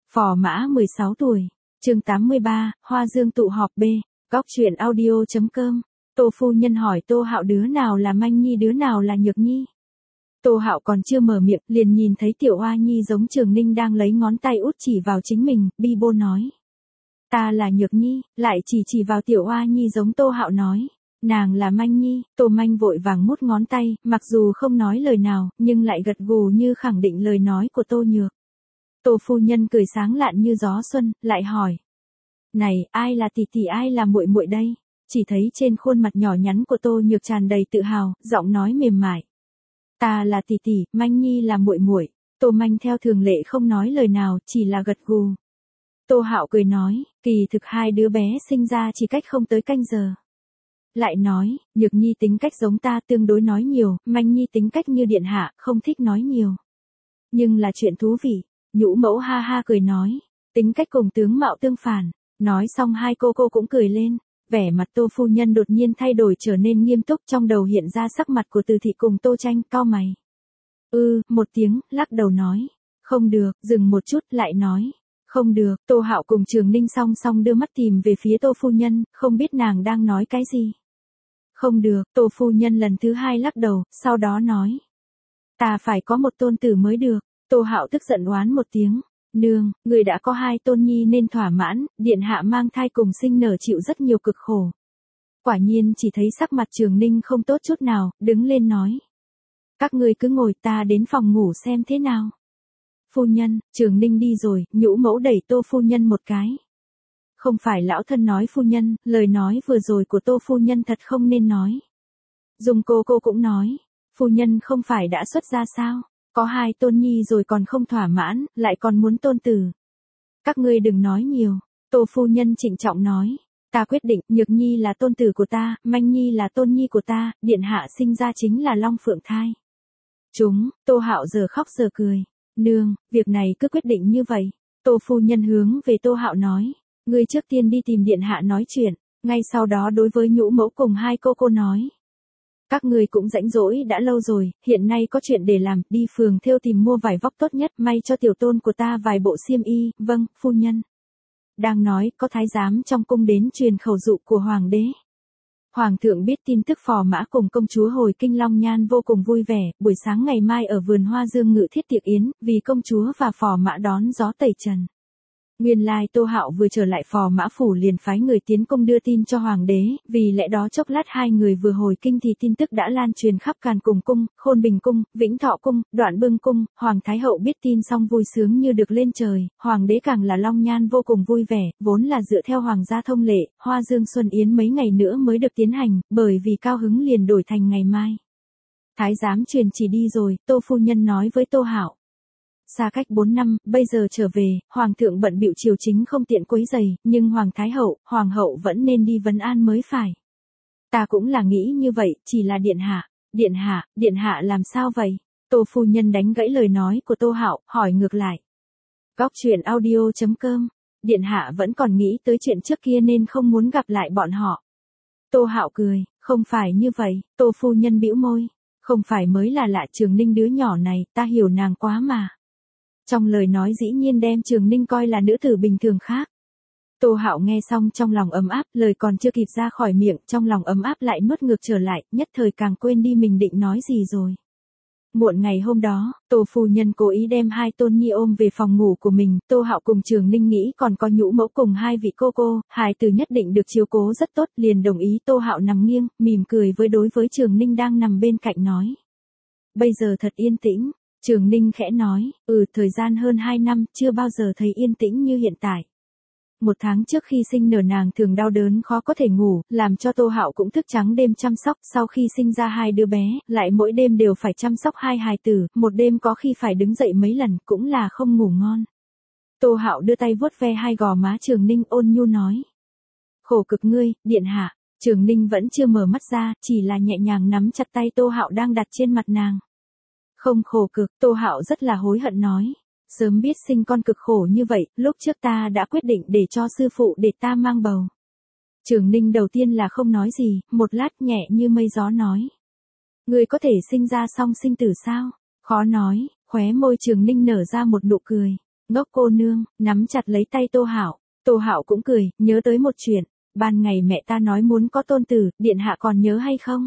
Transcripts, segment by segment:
Phò Mã 16 tuổi. Chương 83, Hoa Dương tụ họp B. Góc truyện audio.com. Tô phu nhân hỏi Tô Hạo đứa nào là Manh Nhi đứa nào là Nhược Nhi. Tô Hạo còn chưa mở miệng, liền nhìn thấy Tiểu Hoa Nhi giống Trường Ninh đang lấy ngón tay út chỉ vào chính mình, bi bô nói. Ta là Nhược Nhi, lại chỉ vào Tiểu Hoa Nhi giống Tô Hạo nói. Nàng là Manh Nhi. Tô Manh vội vàng mút ngón tay, mặc dù không nói lời nào, nhưng lại gật gù như khẳng định lời nói của Tô Nhược. Tô phu nhân cười sáng lạn như gió xuân, lại hỏi. Này, ai là tỷ tỷ ai là muội muội đây? Chỉ thấy trên khuôn mặt nhỏ nhắn của Tô Nhược tràn đầy tự hào, giọng nói mềm mại. Ta là tỷ tỷ, Manh Nhi là muội muội. Tô Manh theo thường lệ không nói lời nào, chỉ là gật gù. Tô Hạo cười nói, kỳ thực hai đứa bé sinh ra chỉ cách không tới canh giờ. Lại nói, Nhược Nhi tính cách giống ta tương đối nói nhiều, Manh Nhi tính cách như điện hạ, không thích nói nhiều. Nhưng là chuyện thú vị. Nhũ mẫu ha ha cười nói, tính cách cùng tướng mạo tương phản. Nói xong hai cô cũng cười lên. Vẻ mặt Tô phu nhân đột nhiên thay đổi trở nên nghiêm túc, trong đầu hiện ra sắc mặt của Từ thị cùng Tô Tranh, cau mày. Một tiếng, lắc đầu nói. Không được, dừng một chút, lại nói. Không được. Tô Hạo cùng Trường Ninh song song đưa mắt tìm về phía Tô phu nhân, không biết nàng đang nói cái gì. Không được. Tô phu nhân lần thứ hai lắc đầu, sau đó nói. Ta phải có một tôn tử mới được. Tô Hạo tức giận oán một tiếng. Nương, người đã có hai tôn nhi nên thỏa mãn, điện hạ mang thai cùng sinh nở chịu rất nhiều cực khổ. Quả nhiên chỉ thấy sắc mặt Trường Ninh không tốt chút nào, đứng lên nói. Các ngươi cứ ngồi, ta đến phòng ngủ xem thế nào. Phu nhân, Trường Ninh đi rồi, nhũ mẫu đẩy Tô phu nhân một cái. Không phải lão thân nói phu nhân, lời nói vừa rồi của Tô phu nhân thật không nên nói. Dung cô cũng nói, phu nhân không phải đã xuất gia sao? Có hai tôn nhi rồi còn không thỏa mãn, lại còn muốn tôn tử. Các ngươi đừng nói nhiều. Tô phu nhân trịnh trọng nói. Ta quyết định, Nhược Nhi là tôn tử của ta, Manh Nhi là tôn nhi của ta, điện hạ sinh ra chính là Long Phượng thai. Tô Hạo giờ khóc giờ cười. Nương, việc này cứ quyết định như vậy. Tô phu nhân hướng về Tô Hạo nói. Ngươi trước tiên đi tìm điện hạ nói chuyện, ngay sau đó đối với nhũ mẫu cùng hai cô nói. Các người cũng rãnh rỗi đã lâu rồi, hiện nay có chuyện để làm, đi phường thêu tìm mua vải vóc tốt nhất, may cho tiểu tôn của ta vài bộ xiêm y. Vâng, phu nhân. Đang nói, có thái giám trong cung đến truyền khẩu dụ của hoàng đế. Hoàng thượng biết tin tức Phò Mã cùng công chúa hồi kinh Long Nhan vô cùng vui vẻ, buổi sáng ngày mai ở vườn Hoa Dương ngự thiết tiệc yến, vì công chúa và Phò Mã đón gió tẩy trần. Nguyên lai Tô Hạo vừa trở lại Phò Mã phủ liền phái người tiến cung đưa tin cho hoàng đế, vì lẽ đó chốc lát hai người vừa hồi kinh thì tin tức đã lan truyền khắp Càn Cùng cung, Khôn Bình cung, Vĩnh Thọ cung, Đoạn Bưng cung. Hoàng thái hậu biết tin xong vui sướng như được lên trời, hoàng đế càng là Long Nhan vô cùng vui vẻ, vốn là dựa theo hoàng gia thông lệ, Hoa Dương xuân yến mấy ngày nữa mới được tiến hành, bởi vì cao hứng liền đổi thành ngày mai. Thái giám truyền chỉ đi rồi, Tô phu nhân nói với Tô Hạo. Xa cách 4 năm, bây giờ trở về, hoàng thượng bận bịu triều chính không tiện quấy rầy, nhưng hoàng thái hậu, hoàng hậu vẫn nên đi vấn an mới phải. Ta cũng là nghĩ như vậy, chỉ là điện hạ làm sao vậy? Tô phu nhân đánh gãy lời nói của Tô Hạo, hỏi ngược lại. Góc truyện audio.com, điện hạ vẫn còn nghĩ tới chuyện trước kia nên không muốn gặp lại bọn họ. Tô Hạo cười, không phải như vậy. Tô phu nhân bĩu môi, không phải mới là lạ Trường Ninh đứa nhỏ này, ta hiểu nàng quá mà. Trong lời nói dĩ nhiên đem Trường Ninh coi là nữ tử bình thường khác. Tô Hạo nghe xong trong lòng ấm áp, lời còn chưa kịp ra khỏi miệng, trong lòng ấm áp lại nuốt ngược trở lại, nhất thời càng quên đi mình định nói gì rồi. Muộn ngày hôm đó, Tô phu nhân cố ý đem hai tôn nhi ôm về phòng ngủ của mình, Tô Hạo cùng Trường Ninh nghĩ còn có nhũ mẫu cùng hai vị cô, hài tử nhất định được chiếu cố rất tốt, liền đồng ý. Tô Hạo nằm nghiêng, mỉm cười đối với Trường Ninh đang nằm bên cạnh nói. Bây giờ thật yên tĩnh. Trường Ninh khẽ nói, thời gian hơn 2 năm, chưa bao giờ thấy yên tĩnh như hiện tại. 1 tháng trước khi sinh nở nàng thường đau đớn khó có thể ngủ, làm cho Tô Hạo cũng thức trắng đêm chăm sóc, sau khi sinh ra hai đứa bé, lại mỗi đêm đều phải chăm sóc hai hài tử, một đêm có khi phải đứng dậy mấy lần, cũng là không ngủ ngon. Tô Hạo đưa tay vuốt ve hai gò má Trường Ninh ôn nhu nói. Khổ cực ngươi, điện hạ. Trường Ninh vẫn chưa mở mắt ra, chỉ là nhẹ nhàng nắm chặt tay Tô Hạo đang đặt trên mặt nàng. Không khổ cực, Tô Hạo rất là hối hận nói. Sớm biết sinh con cực khổ như vậy, lúc trước ta đã quyết định để cho sư phụ để ta mang bầu. Trường Ninh đầu tiên là không nói gì, một lát nhẹ như mây gió nói. Người có thể sinh ra song sinh tử sao? Khó nói, khóe môi Trường Ninh nở ra một nụ cười. Ngốc cô nương, nắm chặt lấy tay Tô Hạo. Tô Hạo cũng cười, nhớ tới một chuyện, ban ngày mẹ ta nói muốn có tôn tử, điện hạ còn nhớ hay không?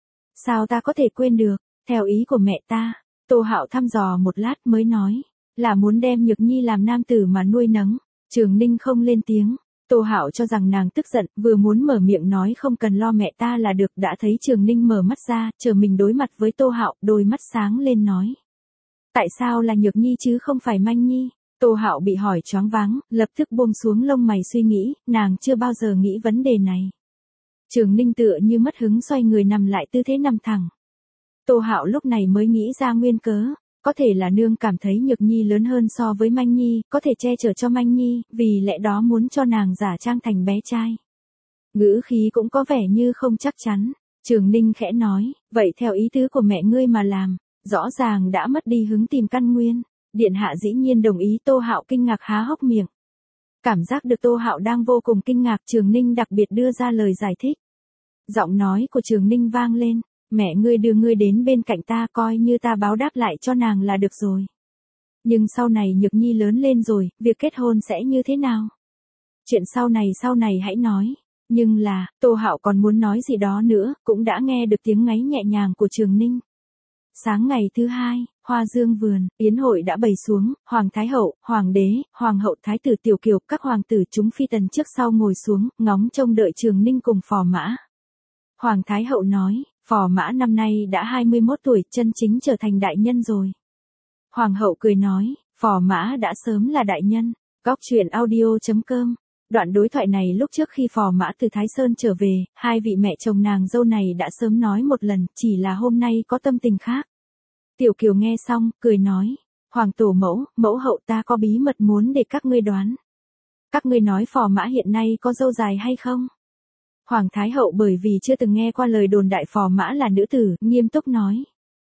Sao ta có thể quên được, theo ý của mẹ ta. Tô Hạo thăm dò một lát mới nói, là muốn đem Nhược Nhi làm nam tử mà nuôi nấng. Trường Ninh không lên tiếng. Tô Hạo cho rằng nàng tức giận, vừa muốn mở miệng nói không cần lo mẹ ta là được, đã thấy Trường Ninh mở mắt ra, chờ mình đối mặt với Tô Hạo, đôi mắt sáng lên nói. Tại sao là Nhược Nhi chứ không phải Manh Nhi? Tô Hạo bị hỏi choáng váng, lập tức buông xuống lông mày suy nghĩ, nàng chưa bao giờ nghĩ vấn đề này. Trường Ninh tựa như mất hứng xoay người nằm lại tư thế nằm thẳng. Tô Hạo lúc này mới nghĩ ra nguyên cớ, có thể là nương cảm thấy Nhược Nhi lớn hơn so với Manh Nhi, có thể che chở cho Manh Nhi, vì lẽ đó muốn cho nàng giả trang thành bé trai. Ngữ khí cũng có vẻ như không chắc chắn. Trường Ninh khẽ nói, vậy theo ý tứ của mẹ ngươi mà làm, rõ ràng đã mất đi hứng tìm căn nguyên. Điện hạ dĩ nhiên đồng ý. Tô Hạo kinh ngạc há hốc miệng. Cảm giác được Tô Hạo đang vô cùng kinh ngạc, Trường Ninh đặc biệt đưa ra lời giải thích. Giọng nói của Trường Ninh vang lên, mẹ ngươi đưa ngươi đến bên cạnh ta, coi như ta báo đáp lại cho nàng là được rồi. Nhưng sau này Nhược Nhi lớn lên rồi, việc kết hôn sẽ như thế nào? Chuyện sau này hãy nói. Nhưng là, Tô Hạo còn muốn nói gì đó nữa, cũng đã nghe được tiếng ngáy nhẹ nhàng của Trường Ninh. Sáng ngày thứ hai, Hoa Dương vườn, yến hội đã bày xuống, Hoàng Thái Hậu, Hoàng đế, Hoàng hậu Thái tử Tiểu Kiều, các hoàng tử chúng phi tần trước sau ngồi xuống, ngóng trông đợi Trường Ninh cùng Phò Mã. Hoàng Thái Hậu nói, Phò Mã năm nay đã 21 tuổi, chân chính trở thành đại nhân rồi. Hoàng hậu cười nói, Phò Mã đã sớm là đại nhân. Góc truyện audio.com. Đoạn đối thoại này lúc trước khi Phò Mã từ Thái Sơn trở về, hai vị mẹ chồng nàng dâu này đã sớm nói một lần, chỉ là hôm nay có tâm tình khác. Tiểu Kiều nghe xong, cười nói, Hoàng tổ mẫu, mẫu hậu ta có bí mật muốn để các ngươi đoán. Các ngươi nói Phò Mã hiện nay có dâu dài hay không? Hoàng Thái Hậu bởi vì chưa từng nghe qua lời đồn đại Phò Mã là nữ tử, nghiêm túc nói.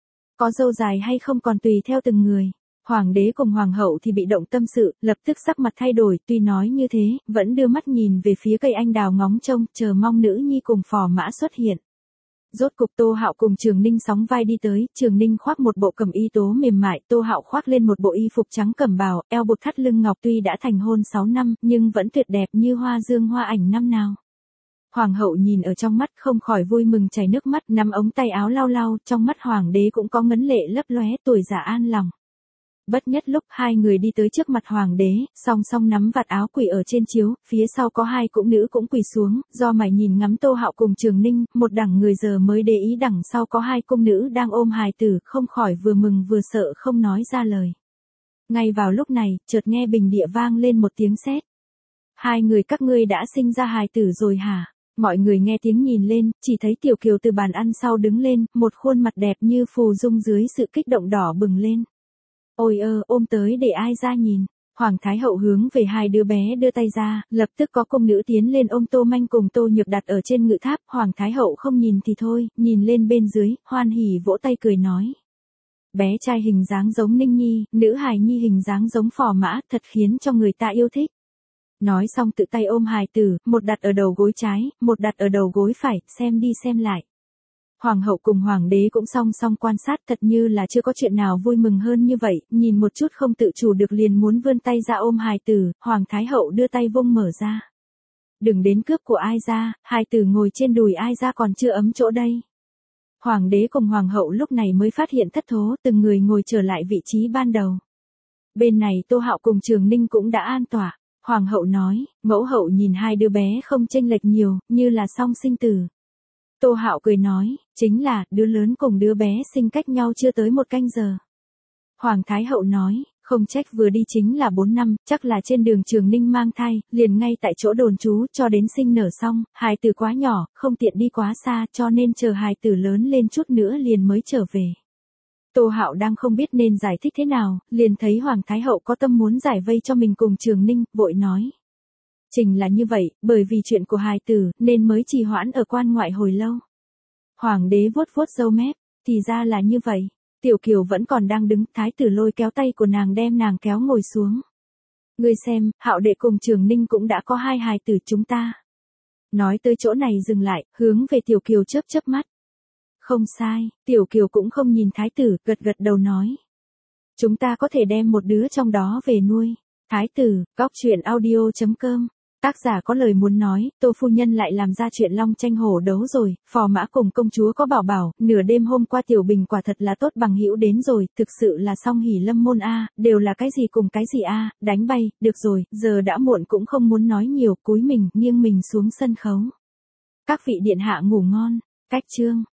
Có dâu dài hay không còn tùy theo từng người. Hoàng đế cùng Hoàng hậu thì bị động tâm sự, lập tức sắc mặt thay đổi, tuy nói như thế, vẫn đưa mắt nhìn về phía cây anh đào ngóng trông, chờ mong nữ nhi cùng Phò Mã xuất hiện. Rốt cục Tô Hạo cùng Trường Ninh sóng vai đi tới, Trường Ninh khoác một bộ cẩm y tố mềm mại, Tô Hạo khoác lên một bộ y phục trắng cẩm bào, eo buộc thắt lưng ngọc, tuy đã thành hôn 6 năm, nhưng vẫn tuyệt đẹp như hoa dương hoa ảnh năm nào. Hoàng hậu nhìn ở trong mắt không khỏi vui mừng chảy nước mắt, nắm ống tay áo lau lau, trong mắt hoàng đế cũng có ngấn lệ lấp lóe, tuổi già an lòng. Bất nhất lúc hai người đi tới trước mặt hoàng đế, song song nắm vạt áo quỳ ở trên chiếu, phía sau có hai cũng nữ cũng quỳ xuống, do mày nhìn ngắm Tô Hạo cùng Trường Ninh, một đẳng người giờ mới để ý đằng sau có hai cung nữ đang ôm hài tử, không khỏi vừa mừng vừa sợ không nói ra lời. Ngay vào lúc này, chợt nghe bình địa vang lên một tiếng sét. Hai người các ngươi đã sinh ra hài tử rồi hả? Mọi người nghe tiếng nhìn lên, chỉ thấy Tiểu Kiều từ bàn ăn sau đứng lên, một khuôn mặt đẹp như phù dung dưới sự kích động đỏ bừng lên. Ôi ôm tới để ai ra nhìn. Hoàng Thái Hậu hướng về hai đứa bé đưa tay ra, lập tức có cung nữ tiến lên ôm Tô Manh cùng Tô Nhược đặt ở trên ngự tháp. Hoàng Thái Hậu không nhìn thì thôi, nhìn lên bên dưới, hoan hỉ vỗ tay cười nói. Bé trai hình dáng giống Ninh Nhi, nữ hài nhi hình dáng giống Phò Mã, thật khiến cho người ta yêu thích. Nói xong tự tay ôm hài tử, một đặt ở đầu gối trái, một đặt ở đầu gối phải, xem đi xem lại. Hoàng hậu cùng hoàng đế cũng song song quan sát, thật như là chưa có chuyện nào vui mừng hơn như vậy, nhìn một chút không tự chủ được liền muốn vươn tay ra ôm hài tử, Hoàng Thái Hậu đưa tay vung mở ra. Đừng đến cướp của ai ra, hài tử ngồi trên đùi ai ra còn chưa ấm chỗ đây. Hoàng đế cùng hoàng hậu lúc này mới phát hiện thất thố, từng người ngồi trở lại vị trí ban đầu. Bên này Tô Hạo cùng Trường Ninh cũng đã an tọa. Hoàng hậu nói, mẫu hậu nhìn hai đứa bé không chênh lệch nhiều, như là song sinh tử. Tô Hạo cười nói, chính là, đứa lớn cùng đứa bé sinh cách nhau chưa tới một canh giờ. Hoàng Thái Hậu nói, không trách vừa đi chính là 4 năm, chắc là trên đường Trường Ninh mang thai, liền ngay tại chỗ đồn trú cho đến sinh nở xong, hài tử quá nhỏ, không tiện đi quá xa cho nên chờ hài tử lớn lên chút nữa liền mới trở về. Tô Hạo đang không biết nên giải thích thế nào, liền thấy Hoàng Thái Hậu có tâm muốn giải vây cho mình cùng Trường Ninh, vội nói. Trình là như vậy, bởi vì chuyện của hài tử, nên mới trì hoãn ở quan ngoại hồi lâu. Hoàng đế vuốt vuốt râu mép, thì ra là như vậy. Tiểu Kiều vẫn còn đang đứng, thái tử lôi kéo tay của nàng đem nàng kéo ngồi xuống. Ngươi xem, Hạo đệ cùng Trường Ninh cũng đã có hai hài tử chúng ta. Nói tới chỗ này dừng lại, hướng về Tiểu Kiều chớp chớp mắt. Không sai, Tiểu Kiều cũng không nhìn thái tử, gật gật đầu nói. Chúng ta có thể đem một đứa trong đó về nuôi. Thái tử, góc truyện audio.com. Tác giả có lời muốn nói, Tô phu nhân lại làm ra chuyện long tranh hổ đấu rồi, phò mã cùng công chúa có bảo bảo, nửa đêm hôm qua Tiểu Bình quả thật là tốt bằng hữu đến rồi, thực sự là song hỷ lâm môn a, đều là cái gì cùng cái gì a, đánh bay, được rồi, giờ đã muộn cũng không muốn nói nhiều, cúi mình, nghiêng mình xuống sân khấu. Các vị điện hạ ngủ ngon, cách chương.